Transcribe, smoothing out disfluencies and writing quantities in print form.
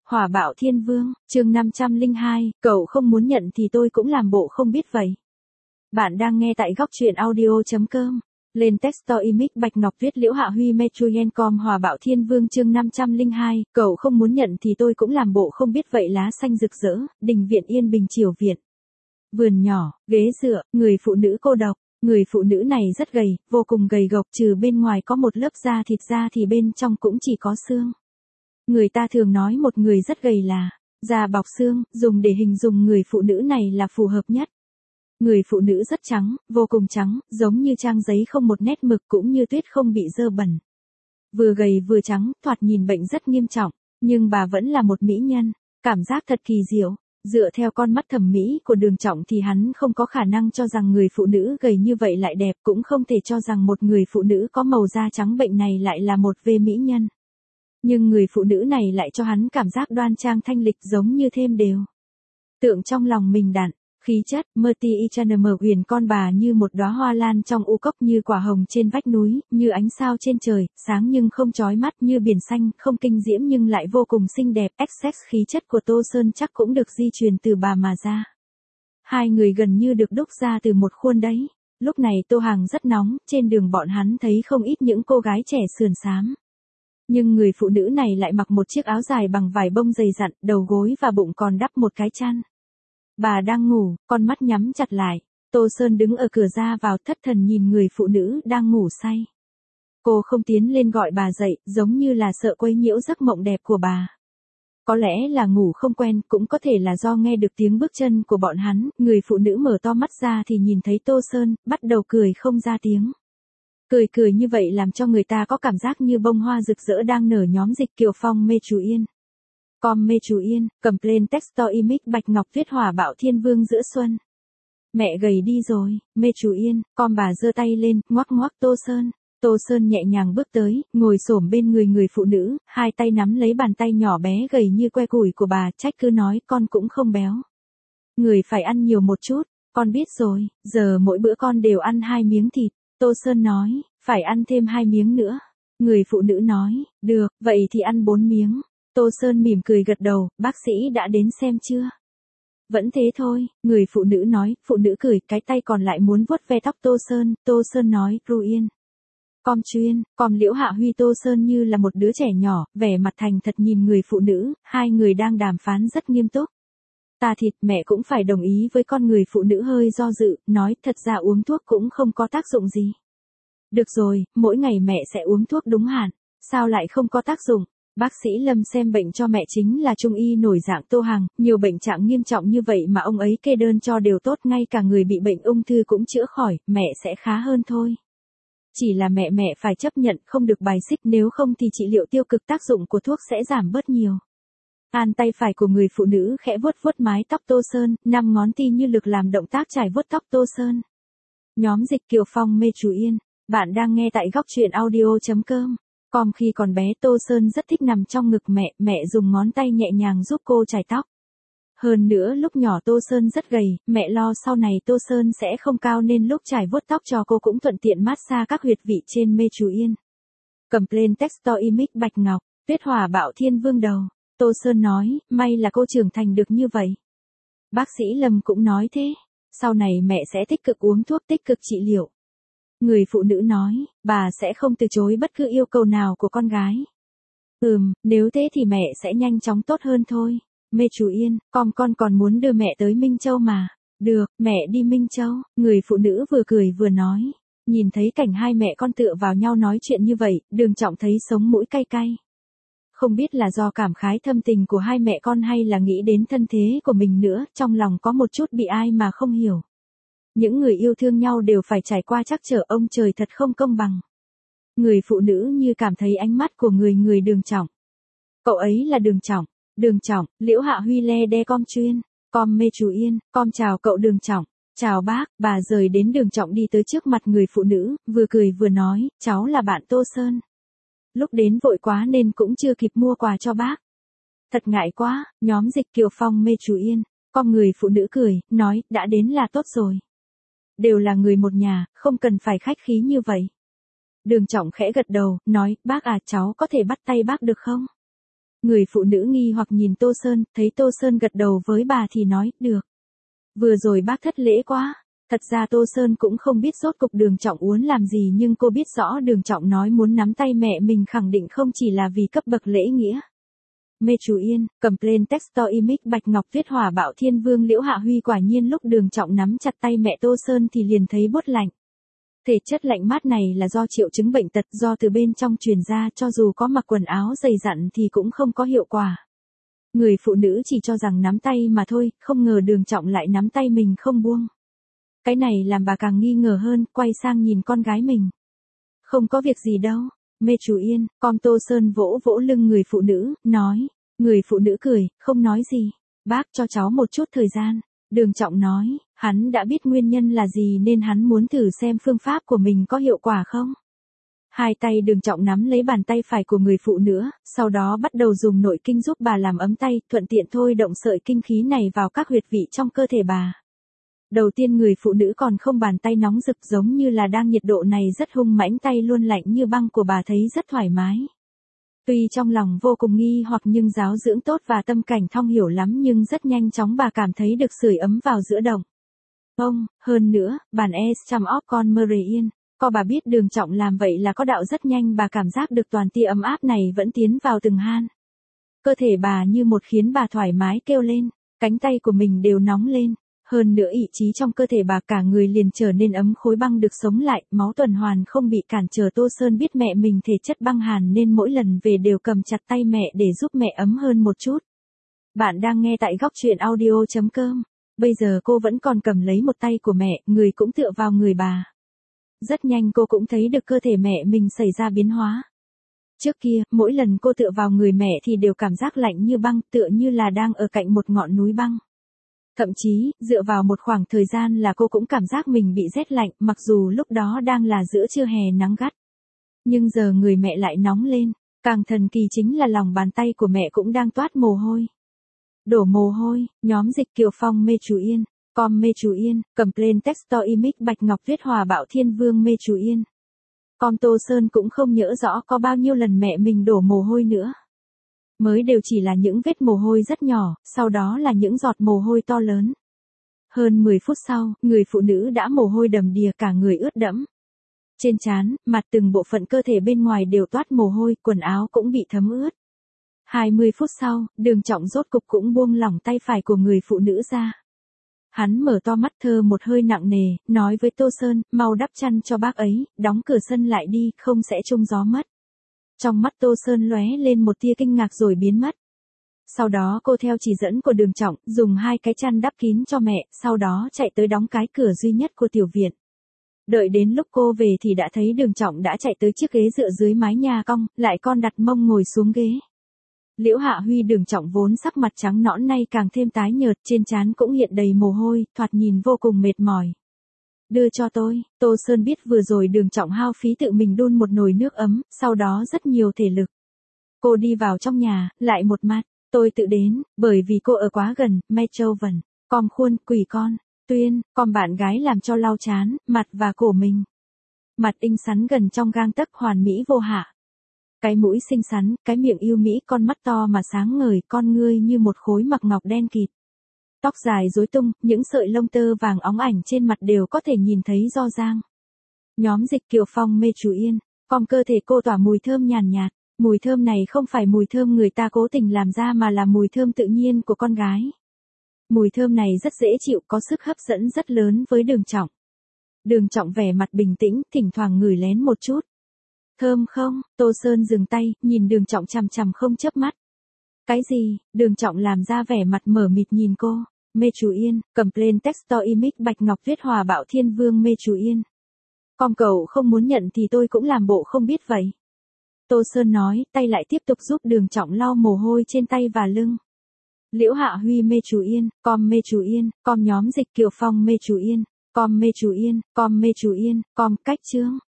Hỏa bạo thiên vương, chương 502, cậu không muốn nhận thì tôi cũng làm bộ không biết vậy. Bạn đang nghe tại góc truyện audio.com. Lên Texto Image Bạch Ngọc viết Liễu Hạ Huy Metruyen.com. Hỏa bạo thiên vương chương 502, cậu không muốn nhận thì tôi cũng làm bộ không biết vậy. Lá xanh rực rỡ, đình viện yên bình triều viện. Vườn nhỏ, ghế dựa, người phụ nữ cô độc. Người phụ nữ này rất gầy, vô cùng gầy gộc, trừ bên ngoài có một lớp da thịt ra thì bên trong cũng chỉ có xương. Người ta thường nói một người rất gầy là da bọc xương, dùng để hình dung người phụ nữ này là phù hợp nhất. Người phụ nữ rất trắng, vô cùng trắng, giống như trang giấy không một nét mực, cũng như tuyết không bị dơ bẩn. Vừa gầy vừa trắng, thoạt nhìn bệnh rất nghiêm trọng, nhưng bà vẫn là một mỹ nhân, cảm giác thật kỳ diệu. Dựa theo con mắt thẩm mỹ của Đường Trọng thì hắn không có khả năng cho rằng người phụ nữ gầy như vậy lại đẹp, cũng không thể cho rằng một người phụ nữ có màu da trắng bệnh này lại là một mỹ nhân. Nhưng người phụ nữ này lại cho hắn cảm giác đoan trang thanh lịch, giống như thêm đều. Tượng trong lòng mình đặn, khí chất, Merti Ichanem huyền con bà như một đóa hoa lan trong u cốc, như quả hồng trên vách núi, như ánh sao trên trời, sáng nhưng không chói mắt, như biển xanh, không kinh diễm nhưng lại vô cùng xinh đẹp. XX khí chất của Tô Sơn chắc cũng được di truyền từ bà mà ra. Hai người gần như được đúc ra từ một khuôn đấy. Lúc này Tô Hàng rất nóng, trên đường bọn hắn thấy không ít những cô gái trẻ sườn xám. Nhưng người phụ nữ này lại mặc một chiếc áo dài bằng vải bông dày dặn, đầu gối và bụng còn đắp một cái chăn. Bà đang ngủ, con mắt nhắm chặt lại. Tô Sơn đứng ở cửa ra vào, thất thần nhìn người phụ nữ đang ngủ say. Cô không tiến lên gọi bà dậy, giống như là sợ quấy nhiễu giấc mộng đẹp của bà. Có lẽ là ngủ không quen, cũng có thể là do nghe được tiếng bước chân của bọn hắn. Người phụ nữ mở to mắt ra thì nhìn thấy Tô Sơn, bắt đầu cười không ra tiếng. Cười như vậy làm cho người ta có cảm giác như bông hoa rực rỡ đang nở. Nhóm dịch Kiều Phong Metruyen. Com Metruyen, cầm lên Texto Image Bạch Ngọc viết Hỏa bạo thiên vương giữa xuân. Mẹ gầy đi rồi, Metruyen, com bà giơ tay lên, ngoắc ngoắc Tô Sơn. Tô Sơn nhẹ nhàng bước tới, ngồi xổm bên người phụ nữ, hai tay nắm lấy bàn tay nhỏ bé gầy như que củi của bà, trách cứ nói con cũng không béo. Người phải ăn nhiều một chút, con biết rồi, giờ mỗi bữa con đều ăn 2 miếng thịt. Tô Sơn nói, phải ăn thêm 2 miếng nữa. Người phụ nữ nói, được, vậy thì ăn 4 miếng. Tô Sơn mỉm cười gật đầu, bác sĩ đã đến xem chưa? Vẫn thế thôi, người phụ nữ nói, phụ nữ cười, cái tay còn lại muốn vuốt ve tóc Tô Sơn nói, Ruyen. Com chuyên, com Liễu Hạ Huy. Tô Sơn như là một đứa trẻ nhỏ, vẻ mặt thành thật nhìn người phụ nữ, hai người đang đàm phán rất nghiêm túc. Ta thịt, mẹ cũng phải đồng ý với con. Người phụ nữ hơi do dự, nói thật ra uống thuốc cũng không có tác dụng gì. Được rồi, mỗi ngày mẹ sẽ uống thuốc đúng hạn, sao lại không có tác dụng? Bác sĩ Lâm xem bệnh cho mẹ chính là trung y nổi dạng Tô Hằng, nhiều bệnh trạng nghiêm trọng như vậy mà ông ấy kê đơn cho đều tốt, ngay cả người bị bệnh ung thư cũng chữa khỏi, mẹ sẽ khá hơn thôi. Chỉ là mẹ phải chấp nhận, không được bài xích, nếu không thì trị liệu tiêu cực tác dụng của thuốc sẽ giảm bớt nhiều. An tay phải của người phụ nữ khẽ vuốt mái tóc Tô Sơn, 5 ngón tay như lực làm động tác trải vuốt tóc Tô Sơn. Nhóm dịch Kiều Phong Metruyen, bạn đang nghe tại góc truyện audio.com. Còn khi còn bé Tô Sơn rất thích nằm trong ngực mẹ dùng ngón tay nhẹ nhàng giúp cô chải tóc. Hơn nữa lúc nhỏ Tô Sơn rất gầy, mẹ lo sau này Tô Sơn sẽ không cao nên lúc trải vuốt tóc cho cô cũng thuận tiện massage các huyệt vị trên Metruyen. Cầm lên Texto Image Bạch Ngọc, viết Hỏa bạo thiên vương đầu. Tô Sơn nói, may là cô trưởng thành được như vậy. Bác sĩ Lâm cũng nói thế, sau này mẹ sẽ tích cực uống thuốc, tích cực trị liệu. Người phụ nữ nói, bà sẽ không từ chối bất cứ yêu cầu nào của con gái. Nếu thế thì mẹ sẽ nhanh chóng tốt hơn thôi. Metruyen, con còn muốn đưa mẹ tới Minh Châu mà. Được, mẹ đi Minh Châu. Người phụ nữ vừa cười vừa nói. Nhìn thấy cảnh hai mẹ con tựa vào nhau nói chuyện như vậy, Đường Trọng thấy sống mũi cay cay. Không biết là do cảm khái thâm tình của hai mẹ con hay là nghĩ đến thân thế của mình nữa, trong lòng có một chút bị ai mà không hiểu. Những người yêu thương nhau đều phải trải qua trắc trở, ông trời thật không công bằng. Người phụ nữ như cảm thấy ánh mắt của người Đường Trọng. Cậu ấy là Đường Trọng, Liễu Hạ Huy le đe com chuyên, com Metruyen, com chào cậu Đường Trọng. Chào bác. Bà rời đến Đường Trọng đi tới trước mặt người phụ nữ, vừa cười vừa nói, cháu là bạn Tô Sơn. Lúc đến vội quá nên cũng chưa kịp mua quà cho bác. Thật ngại quá. Nhóm dịch Kiều Phong Metruyen, com người phụ nữ cười, nói, đã đến là tốt rồi. Đều là người một nhà, không cần phải khách khí như vậy. Đường Trọng khẽ gật đầu, nói, bác à, cháu có thể bắt tay bác được không? Người phụ nữ nghi hoặc nhìn Tô Sơn, thấy Tô Sơn gật đầu với bà thì nói, được. Vừa rồi bác thất lễ quá. Thật ra Tô Sơn cũng không biết rốt cục Đường Trọng Uốn làm gì, nhưng cô biết rõ Đường Trọng nói muốn nắm tay mẹ mình khẳng định không chỉ là vì cấp bậc lễ nghĩa. Mê Chú Yên, Complain Textile Image Bạch Ngọc Tuyết Hỏa Bạo Thiên Vương Liễu Hạ Huy. Quả nhiên lúc Đường Trọng nắm chặt tay mẹ Tô Sơn thì liền thấy buốt lạnh. Thể chất lạnh mát này là do triệu chứng bệnh tật do từ bên trong truyền ra, cho dù có mặc quần áo dày dặn thì cũng không có hiệu quả. Người phụ nữ chỉ cho rằng nắm tay mà thôi, không ngờ Đường Trọng lại nắm tay mình không buông. Cái này làm bà càng nghi ngờ hơn, quay sang nhìn con gái mình. Không có việc gì đâu, Mê Chú Yên. Con Tô Sơn vỗ vỗ lưng người phụ nữ, nói. Người phụ nữ cười, không nói gì. Bác cho cháu một chút thời gian. Đường Trọng nói, hắn đã biết nguyên nhân là gì nên hắn muốn thử xem phương pháp của mình có hiệu quả không. Hai tay Đường Trọng nắm lấy bàn tay phải của người phụ nữ, sau đó bắt đầu dùng nội kinh giúp bà làm ấm tay, thuận tiện thôi động sợi kinh khí này vào các huyệt vị trong cơ thể bà. Đầu tiên người phụ nữ còn không, bàn tay nóng rực giống như là đang nhiệt độ này rất hung mãnh, tay luôn lạnh như băng của bà thấy rất thoải mái. Tuy trong lòng vô cùng nghi hoặc nhưng giáo dưỡng tốt và tâm cảnh thong hiểu lắm, nhưng rất nhanh chóng bà cảm thấy được sưởi ấm vào giữa động. Hơn nữa, bàn chăm óc con Marian, có bà biết Đường Trọng làm vậy là có đạo rất nhanh, bà cảm giác được toàn tia ấm áp này vẫn tiến vào từng han. Cơ thể bà như một khiến bà thoải mái kêu lên, cánh tay của mình đều nóng lên. Hơn nữa ý chí trong cơ thể bà cả người liền trở nên ấm, khối băng được sống lại, máu tuần hoàn không bị cản trở. Tô Sơn biết mẹ mình thể chất băng hàn nên mỗi lần về đều cầm chặt tay mẹ để giúp mẹ ấm hơn một chút. Bạn đang nghe tại góc truyện audio.com. Bây giờ cô vẫn còn cầm lấy một tay của mẹ, người cũng tựa vào người bà. Rất nhanh cô cũng thấy được cơ thể mẹ mình xảy ra biến hóa. Trước kia, mỗi lần cô tựa vào người mẹ thì đều cảm giác lạnh như băng, tựa như là đang ở cạnh một ngọn núi băng. Thậm chí, dựa vào một khoảng thời gian là cô cũng cảm giác mình bị rét lạnh, mặc dù lúc đó đang là giữa trưa hè nắng gắt. Nhưng giờ người mẹ lại nóng lên, càng thần kỳ chính là lòng bàn tay của mẹ cũng đang toát mồ hôi. Đổ mồ hôi, nhóm Dịch Kiều Phong Mê Chú Yên, Com Mê Chú Yên, Complain Textile Image Bạch Ngọc Tuyết Hỏa Bạo Thiên Vương Mê Chú Yên. Con Tô Sơn cũng không nhớ rõ có bao nhiêu lần mẹ mình đổ mồ hôi nữa. Mới đều chỉ là những vết mồ hôi rất nhỏ, sau đó là những giọt mồ hôi to lớn. Hơn 10 phút sau, người phụ nữ đã mồ hôi đầm đìa, cả người ướt đẫm. Trên trán, mặt, từng bộ phận cơ thể bên ngoài đều toát mồ hôi, quần áo cũng bị thấm ướt. 20 phút sau, Đường Trọng rốt cục cũng buông lỏng tay phải của người phụ nữ ra. Hắn mở to mắt thơ một hơi nặng nề, nói với Tô Sơn, mau đắp chăn cho bác ấy, đóng cửa sân lại đi, không sẽ trúng gió mất. Trong mắt Tô Sơn lóe lên một tia kinh ngạc rồi biến mất. Sau đó cô theo chỉ dẫn của Đường Trọng, dùng 2 cái chăn đắp kín cho mẹ, sau đó chạy tới đóng cái cửa duy nhất của tiểu viện. Đợi đến lúc cô về thì đã thấy Đường Trọng đã chạy tới chiếc ghế dựa dưới mái nhà cong, lại con đặt mông ngồi xuống ghế. Liễu Hạ Huy. Đường Trọng vốn sắc mặt trắng nõn nay càng thêm tái nhợt, trên trán cũng hiện đầy mồ hôi, thoạt nhìn vô cùng mệt mỏi. Đưa cho tôi. Tô Sơn biết vừa rồi Đường Trọng hao phí tự mình đun một nồi nước ấm, sau đó rất nhiều thể lực. Cô đi vào trong nhà, lại một mặt, tôi tự đến, bởi vì cô ở quá gần. Me Châu Vân, com khuôn, quỷ con, Tuyên, com bạn gái làm cho lau chán, mặt và cổ mình. Mặt inh xắn gần trong gang tấc, hoàn mỹ vô hạ. Cái mũi xinh xắn, cái miệng yêu mỹ, con mắt to mà sáng ngời, con ngươi như một khối mặc ngọc đen kịt. Tóc dài rối tung, những sợi lông tơ vàng óng ảnh trên mặt đều có thể nhìn thấy rõ ràng. Nhóm Dịch Kiều Phong Mê Chú Yên, com cơ thể cô tỏa mùi thơm nhàn nhạt. Mùi thơm này không phải mùi thơm người ta cố tình làm ra mà là mùi thơm tự nhiên của con gái. Mùi thơm này rất dễ chịu, có sức hấp dẫn rất lớn với Đường Trọng. Đường Trọng vẻ mặt bình tĩnh, thỉnh thoảng ngửi lén một chút. Thơm không? Tô Sơn dừng tay, nhìn Đường Trọng chằm chằm không chớp mắt. Cái gì? Đường Trọng làm ra vẻ mặt mờ mịt nhìn cô. Mê Chú Yên, Complain Textile Image Bạch Ngọc Tuyết Hỏa Bạo Thiên Vương Mê Chú Yên. Com cậu không muốn nhận thì tôi cũng làm bộ không biết vậy. Tô Sơn nói, tay lại tiếp tục giúp Đường Trọng lau mồ hôi trên tay và lưng. Liễu Hạ Huy Mê Chú Yên, com Mê Chú Yên, com nhóm Dịch Kiều Phong Mê Chú Yên, com Mê Chú Yên, com Mê Chú Yên, com cách chương.